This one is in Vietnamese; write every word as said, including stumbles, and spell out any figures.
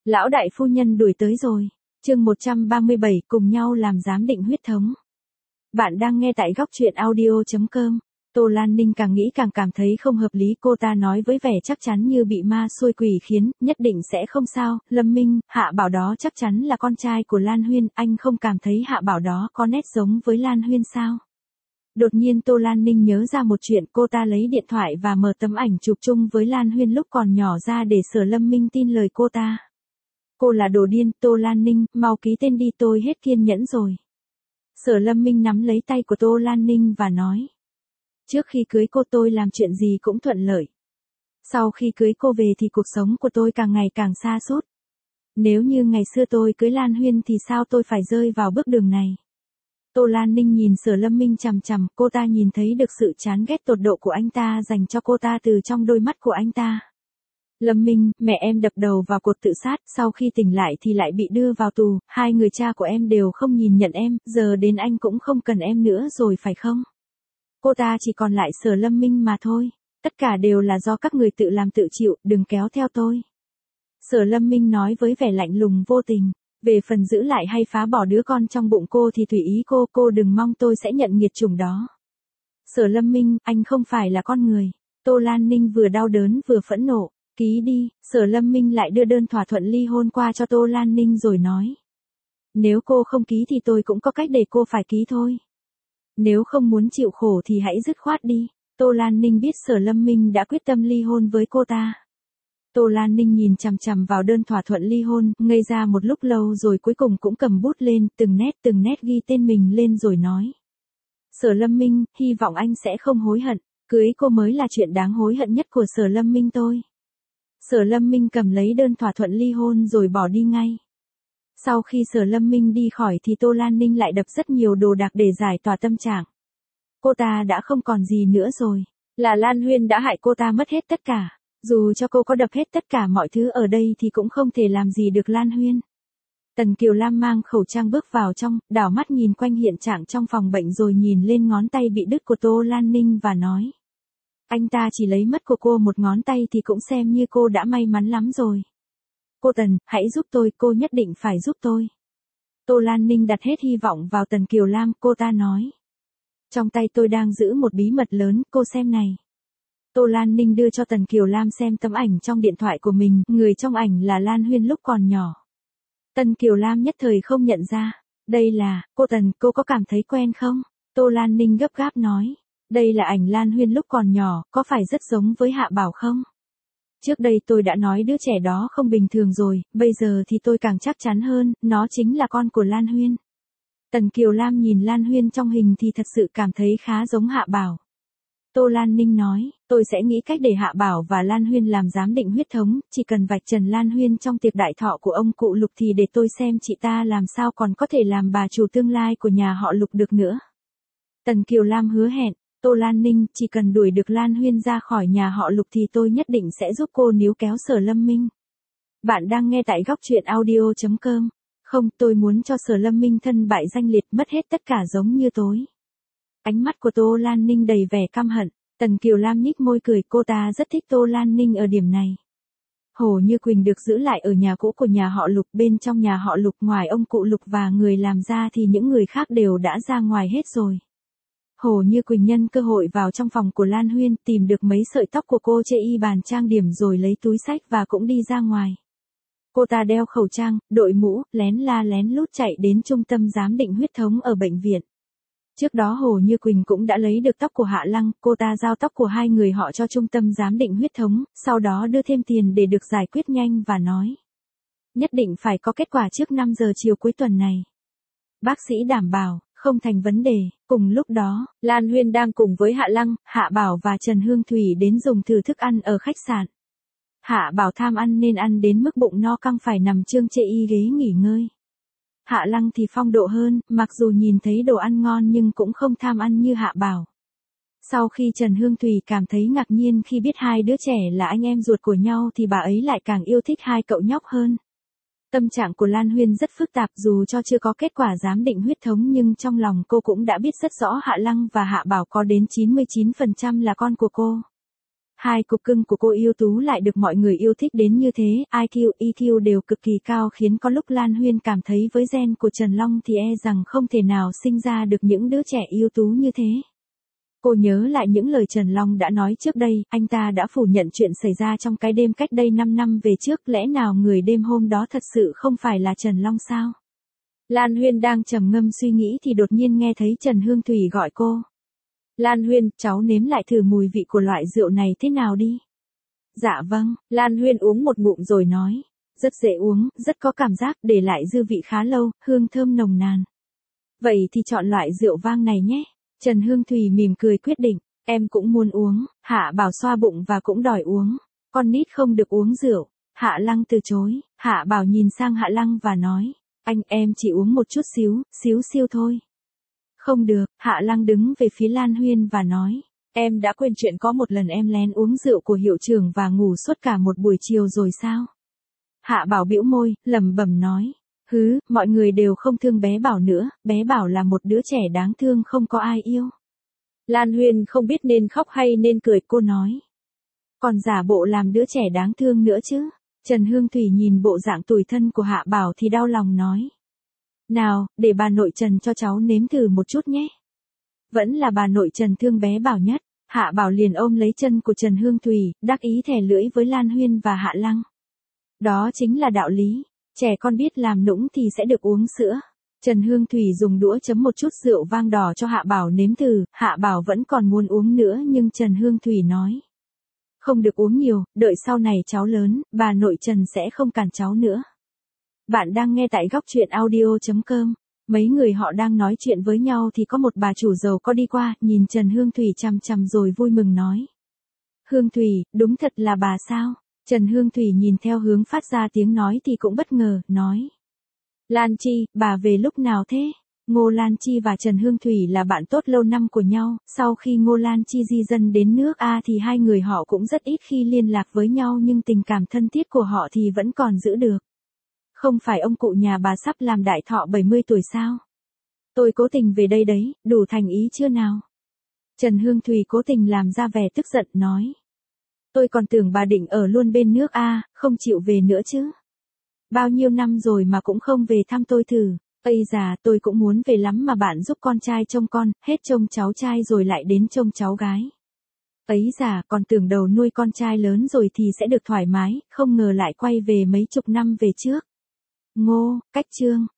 Lão đại phu nhân đuổi tới rồi. Chương một trăm ba mươi bảy cùng nhau làm giám định huyết thống. Bạn đang nghe tại góc truyện audio chấm com. Tô Lan Ninh càng nghĩ càng cảm thấy không hợp lý, cô ta nói với vẻ chắc chắn như bị ma xui quỷ khiến, nhất định sẽ không sao. Lâm Minh, Hạ Bảo đó chắc chắn là con trai của Lan Huyên, anh không cảm thấy Hạ Bảo đó có nét giống với Lan Huyên sao? Đột nhiên Tô Lan Ninh nhớ ra một chuyện, cô ta lấy điện thoại và mở tấm ảnh chụp chung với Lan Huyên lúc còn nhỏ ra để Sở Lâm Minh tin lời cô ta. Cô là đồ điên, Tô Lan Ninh, mau ký tên đi, tôi hết kiên nhẫn rồi. Sở Lâm Minh nắm lấy tay của Tô Lan Ninh và nói. Trước khi cưới cô tôi làm chuyện gì cũng thuận lợi. Sau khi cưới cô về thì cuộc sống của tôi càng ngày càng xa sút. Nếu như ngày xưa tôi cưới Lan Huyên thì sao tôi phải rơi vào bước đường này? Tô Lan Ninh nhìn Sở Lâm Minh chằm chằm, cô ta nhìn thấy được sự chán ghét tột độ của anh ta dành cho cô ta từ trong đôi mắt của anh ta. Lâm Minh, mẹ em đập đầu vào cột tự sát, sau khi tỉnh lại thì lại bị đưa vào tù, hai người cha của em đều không nhìn nhận em, giờ đến anh cũng không cần em nữa rồi phải không? Cô ta chỉ còn lại Sở Lâm Minh mà thôi, tất cả đều là do các người tự làm tự chịu, đừng kéo theo tôi. Sở Lâm Minh nói với vẻ lạnh lùng vô tình, về phần giữ lại hay phá bỏ đứa con trong bụng cô thì tùy ý cô, cô đừng mong tôi sẽ nhận nghiệt chủng đó. Sở Lâm Minh, anh không phải là con người. Tô Lan Ninh vừa đau đớn vừa phẫn nộ. Ký đi. Sở Lâm Minh lại đưa đơn thỏa thuận ly hôn qua cho Tô Lan Ninh rồi nói. Nếu cô không ký thì tôi cũng có cách để cô phải ký thôi. Nếu không muốn chịu khổ thì hãy dứt khoát đi. Tô Lan Ninh biết Sở Lâm Minh đã quyết tâm ly hôn với cô ta. Tô Lan Ninh nhìn chằm chằm vào đơn thỏa thuận ly hôn, ngây ra một lúc lâu rồi cuối cùng cũng cầm bút lên, từng nét từng nét ghi tên mình lên rồi nói. Sở Lâm Minh, hy vọng anh sẽ không hối hận, cưới cô mới là chuyện đáng hối hận nhất của Sở Lâm Minh tôi. Sở Lâm Minh cầm lấy đơn thỏa thuận ly hôn rồi bỏ đi ngay. Sau khi Sở Lâm Minh đi khỏi thì Tô Lan Ninh lại đập rất nhiều đồ đạc để giải tỏa tâm trạng. Cô ta đã không còn gì nữa rồi, là Lan Huyên đã hại cô ta mất hết tất cả. Dù cho cô có đập hết tất cả mọi thứ ở đây thì cũng không thể làm gì được Lan Huyên. Tần Kiều Lam mang khẩu trang bước vào trong, đảo mắt nhìn quanh hiện trạng trong phòng bệnh rồi nhìn lên ngón tay bị đứt của Tô Lan Ninh và nói. Anh ta chỉ lấy mất của cô một ngón tay thì cũng xem như cô đã may mắn lắm rồi. Cô Tần, hãy giúp tôi, cô nhất định phải giúp tôi. Tô Lan Ninh đặt hết hy vọng vào Tần Kiều Lam, cô ta nói. Trong tay tôi đang giữ một bí mật lớn, cô xem này. Tô Lan Ninh đưa cho Tần Kiều Lam xem tấm ảnh trong điện thoại của mình, người trong ảnh là Lan Huyên lúc còn nhỏ. Tần Kiều Lam nhất thời không nhận ra. Đây là, cô Tần, cô có cảm thấy quen không? Tô Lan Ninh gấp gáp nói. Đây là ảnh Lan Huyên lúc còn nhỏ, có phải rất giống với Hạ Bảo không? Trước đây tôi đã nói đứa trẻ đó không bình thường rồi, bây giờ thì tôi càng chắc chắn hơn, nó chính là con của Lan Huyên. Tần Kiều Lam nhìn Lan Huyên trong hình thì thật sự cảm thấy khá giống Hạ Bảo. Tô Lan Ninh nói, tôi sẽ nghĩ cách để Hạ Bảo và Lan Huyên làm giám định huyết thống, chỉ cần vạch trần Lan Huyên trong tiệc đại thọ của ông cụ Lục thì để tôi xem chị ta làm sao còn có thể làm bà chủ tương lai của nhà họ Lục được nữa. Tần Kiều Lam hứa hẹn. Tô Lan Ninh, chỉ cần đuổi được Lan Huyên ra khỏi nhà họ Lục thì tôi nhất định sẽ giúp cô níu kéo Sở Lâm Minh. Bạn đang nghe tại góc truyện audio chấm com. Không, tôi muốn cho Sở Lâm Minh thân bại danh liệt, mất hết tất cả giống như tối. Ánh mắt của Tô Lan Ninh đầy vẻ căm hận. Tần Kiều Lam nhích môi cười, cô ta rất thích Tô Lan Ninh ở điểm này. Hồ Như Quỳnh được giữ lại ở nhà cũ của nhà họ Lục, bên trong nhà họ Lục ngoài ông cụ Lục và người làm ra thì những người khác đều đã ra ngoài hết rồi. Hồ Như Quỳnh nhân cơ hội vào trong phòng của Lan Huyên, tìm được mấy sợi tóc của cô chê y bàn trang điểm rồi lấy túi xách và cũng đi ra ngoài. Cô ta đeo khẩu trang, đội mũ, lén la lén lút chạy đến trung tâm giám định huyết thống ở bệnh viện. Trước đó Hồ Như Quỳnh cũng đã lấy được tóc của Hạ Lăng, cô ta giao tóc của hai người họ cho trung tâm giám định huyết thống, sau đó đưa thêm tiền để được giải quyết nhanh và nói. Nhất định phải có kết quả trước năm giờ chiều cuối tuần này. Bác sĩ đảm bảo. Không thành vấn đề. Cùng lúc đó, Lan Huyên đang cùng với Hạ Lăng, Hạ Bảo và Trần Hương Thủy đến dùng thử thức ăn ở khách sạn. Hạ Bảo tham ăn nên ăn đến mức bụng no căng phải nằm trương chê y ghế nghỉ ngơi. Hạ Lăng thì phong độ hơn, mặc dù nhìn thấy đồ ăn ngon nhưng cũng không tham ăn như Hạ Bảo. Sau khi Trần Hương Thủy cảm thấy ngạc nhiên khi biết hai đứa trẻ là anh em ruột của nhau thì bà ấy lại càng yêu thích hai cậu nhóc hơn. Tâm trạng của Lan Huyên rất phức tạp, dù cho chưa có kết quả giám định huyết thống nhưng trong lòng cô cũng đã biết rất rõ Hạ Lăng và Hạ Bảo có đến chín mươi chín phần trăm là con của cô. Hai cục cưng của cô yêu tú lại được mọi người yêu thích đến như thế, i kiu, e kiu đều cực kỳ cao khiến có lúc Lan Huyên cảm thấy với gen của Trần Long thì e rằng không thể nào sinh ra được những đứa trẻ yêu tú như thế. Cô nhớ lại những lời Trần Long đã nói trước đây, anh ta đã phủ nhận chuyện xảy ra trong cái đêm cách đây năm năm về trước, lẽ nào người đêm hôm đó thật sự không phải là Trần Long sao? Lan Huyên đang trầm ngâm suy nghĩ thì đột nhiên nghe thấy Trần Hương Thủy gọi cô. Lan Huyên, cháu nếm lại thử mùi vị của loại rượu này thế nào đi. Dạ vâng, Lan Huyên uống một ngụm rồi nói. Rất dễ uống, rất có cảm giác, để lại dư vị khá lâu, hương thơm nồng nàn. Vậy thì chọn loại rượu vang này nhé. Trần Hương Thủy mỉm cười quyết định, em cũng muốn uống. Hạ Bảo xoa bụng và cũng đòi uống. Con nít không được uống rượu. Hạ Lăng từ chối. Hạ Bảo nhìn sang Hạ Lăng và nói, anh em chỉ uống một chút xíu, xíu siêu thôi. Không được, Hạ Lăng đứng về phía Lan Huyên và nói, em đã quên chuyện có một lần em lén uống rượu của hiệu trưởng và ngủ suốt cả một buổi chiều rồi sao? Hạ Bảo bĩu môi, lẩm bẩm nói, hứ, mọi người đều không thương bé Bảo nữa, bé Bảo là một đứa trẻ đáng thương không có ai yêu. Lan Huyên không biết nên khóc hay nên cười, cô nói, còn giả bộ làm đứa trẻ đáng thương nữa chứ. Trần Hương Thủy nhìn bộ dạng tủi thân của Hạ Bảo thì đau lòng nói, nào, để bà nội Trần cho cháu nếm thử một chút nhé. Vẫn là bà nội Trần thương bé Bảo nhất. Hạ Bảo liền ôm lấy chân của Trần Hương Thủy, đắc ý thè lưỡi với Lan Huyên và Hạ Lăng. Đó chính là đạo lý, trẻ con biết làm nũng thì sẽ được uống sữa. Trần Hương Thủy dùng đũa chấm một chút rượu vang đỏ cho Hạ Bảo nếm thử, Hạ Bảo vẫn còn muốn uống nữa nhưng Trần Hương Thủy nói, không được uống nhiều, đợi sau này cháu lớn, bà nội Trần sẽ không cản cháu nữa. Bạn đang nghe tại góc truyện audio chấm com. Mấy người họ đang nói chuyện với nhau thì có một bà chủ giàu có đi qua, nhìn Trần Hương Thủy chằm chằm rồi vui mừng nói. Hương Thủy, đúng thật là bà sao? Trần Hương Thủy nhìn theo hướng phát ra tiếng nói thì cũng bất ngờ, nói. Lan Chi, bà về lúc nào thế? Ngô Lan Chi và Trần Hương Thủy là bạn tốt lâu năm của nhau, sau khi Ngô Lan Chi di dân đến nước A thì hai người họ cũng rất ít khi liên lạc với nhau nhưng tình cảm thân thiết của họ thì vẫn còn giữ được. Không phải ông cụ nhà bà sắp làm đại thọ bảy mươi tuổi sao? Tôi cố tình về đây đấy, đủ thành ý chưa nào? Trần Hương Thủy cố tình làm ra vẻ tức giận nói. Tôi còn tưởng bà định ở luôn bên nước A, không chịu về nữa chứ. Bao nhiêu năm rồi mà cũng không về thăm tôi thử. Ây già, tôi cũng muốn về lắm mà bạn giúp con trai trông con, hết trông cháu trai rồi lại đến trông cháu gái. Ấy già, còn tưởng đầu nuôi con trai lớn rồi thì sẽ được thoải mái, không ngờ lại quay về mấy chục năm về trước. Ngô, cách chương.